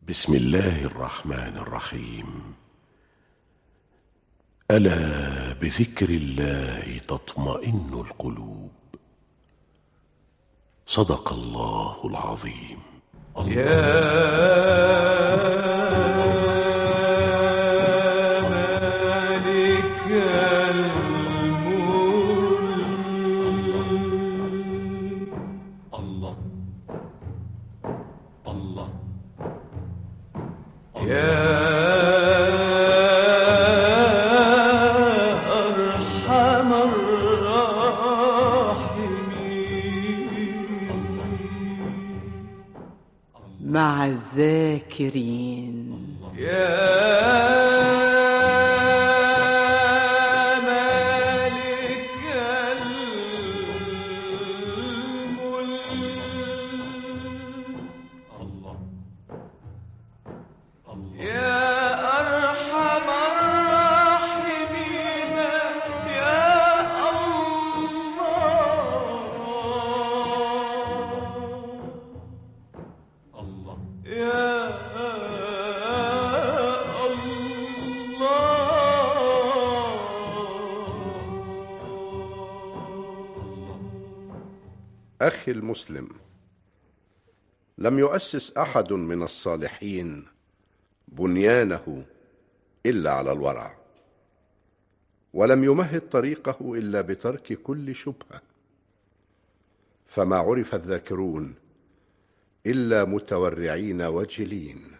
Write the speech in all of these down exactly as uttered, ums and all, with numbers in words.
بسم الله الرحمن الرحيم. ألا بذكر الله تطمئن القلوب. صدق الله العظيم. يا أرحم الراحمين. مع الذاكرين. يا أخي المسلم، لم يؤسس أحد من الصالحين بنيانه إلا على الورع، ولم يمهد طريقه إلا بترك كل شبهة، فما عرف الذاكرون إلا متورعين وجلين،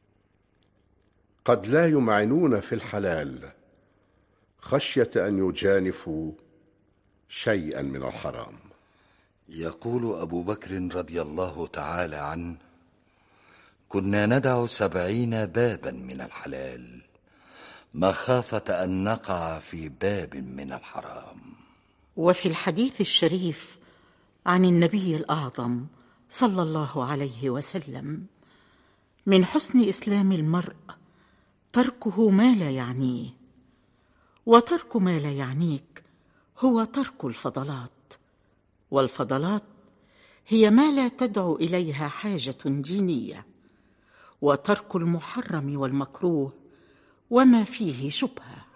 قد لا يمعنون في الحلال خشية أن يجانفوا شيئا من الحرام. يقول أبو بكر رضي الله تعالى عنه: كنا ندع سبعين بابا من الحلال مخافة أن نقع في باب من الحرام. وفي الحديث الشريف عن النبي الأعظم صلى الله عليه وسلم: من حسن إسلام المرء تركه ما لا يعنيه، وترك ما لا يعنيك هو ترك الفضلات، والفضلات هي ما لا تدعو إليها حاجة دينية، وترك المحرم والمكروه وما فيه شبهة.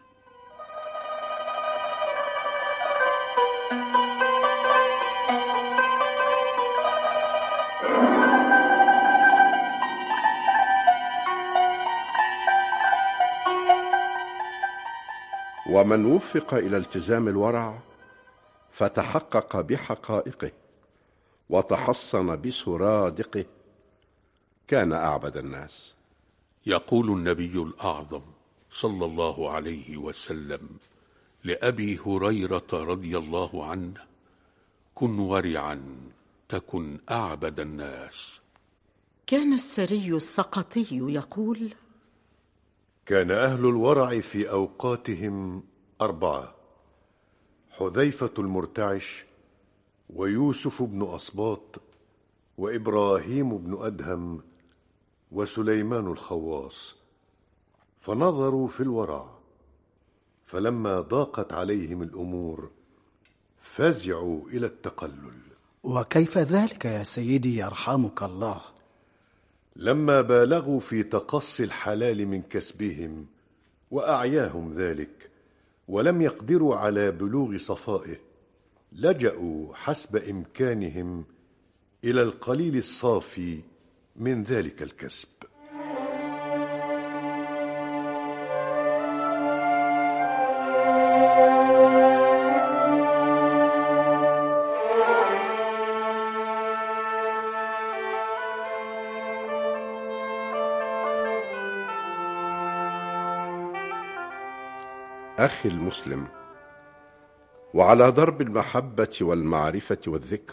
ومن وفق إلى التزام الورع فتحقق بحقائقه وتحصن بسرادقه كان أعبد الناس. يقول النبي الأعظم صلى الله عليه وسلم لأبي هريرة رضي الله عنه: كن ورعا تكن أعبد الناس. كان السري السقطي يقول: كان أهل الورع في أوقاتهم أربعة: حذيفة المرتعش، ويوسف بن أصباط، وإبراهيم بن أدهم، وسليمان الخواص. فنظروا في الورع، فلما ضاقت عليهم الأمور فزعوا إلى التقلل. وكيف ذلك يا سيدي يرحمك الله؟ لما بالغوا في تقصي الحلال من كسبهم وأعياهم ذلك ولم يقدروا على بلوغ صفائه، لجأوا حسب إمكانهم إلى القليل الصافي من ذلك الكسب. أخي المسلم، وعلى درب المحبة والمعرفة والذكر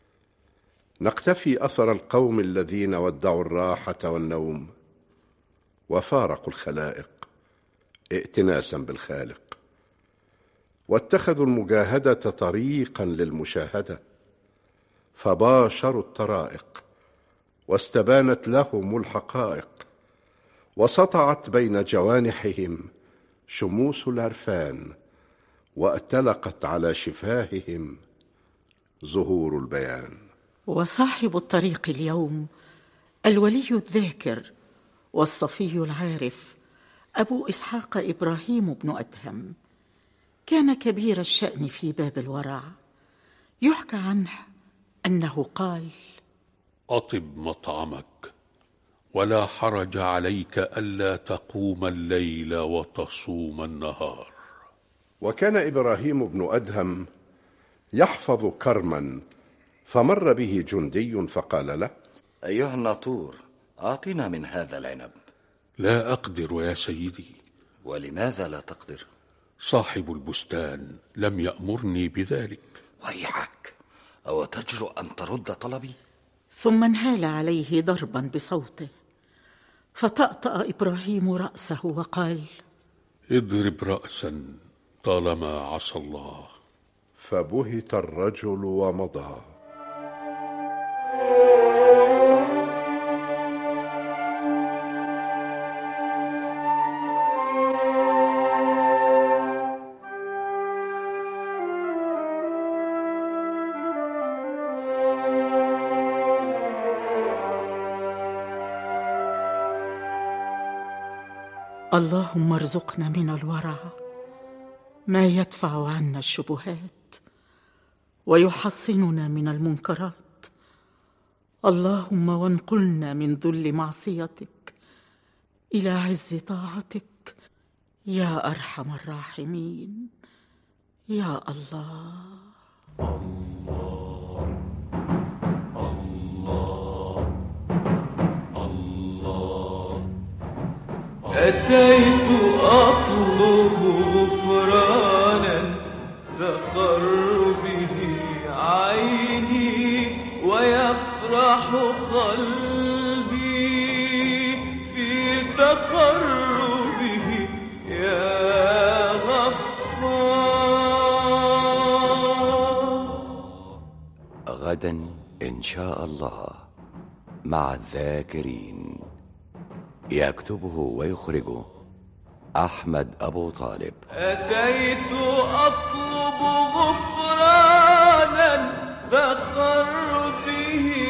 نقتفي أثر القوم الذين ودعوا الراحة والنوم وفارقوا الخلائق ائتناسا بالخالق، واتخذوا المجاهدة طريقا للمشاهدة، فباشروا الطرائق واستبانت لهم الحقائق، وسطعت بين جوانحهم شموس العرفان، واتلقت على شفاههم زهور البيان. وصاحب الطريق اليوم الولي الذاكر والصفي العارف أبو إسحاق إبراهيم بن أدهم كان كبير الشأن في باب الورع. يحكى عنه أنه قال: أطب مطعمك، ولا حرج عليك ألا تقوم الليل وتصوم النهار. وكان إبراهيم بن أدهم يحفظ كرما، فمر به جندي فقال له: أيها الناطور، أعطنا من هذا العنب. لا أقدر يا سيدي. ولماذا لا تقدر؟ صاحب البستان لم يأمرني بذلك. ويحك، أو تجرؤ أن ترد طلبي؟ ثم انهال عليه ضربا بصوته، فطأطأ إبراهيم رأسه وقال: اضرب رأسا طالما عصى الله. فبهت الرجل ومضى. اللهم ارزقنا من الورع ما يدفع عنا الشبهات ويحصننا من المنكرات. اللهم وانقلنا من ذل معصيتك إلى عز طاعتك يا أرحم الراحمين يا الله. الله الله الله. أتيت أطلب غفرانا تقر به عيني ويفرح قلبي في تقربه يا غفار. غدا إن شاء الله مع الذاكرين. يكتبه ويخرجه أحمد أبو طالب. أتيت أطلب غفرانا تقر به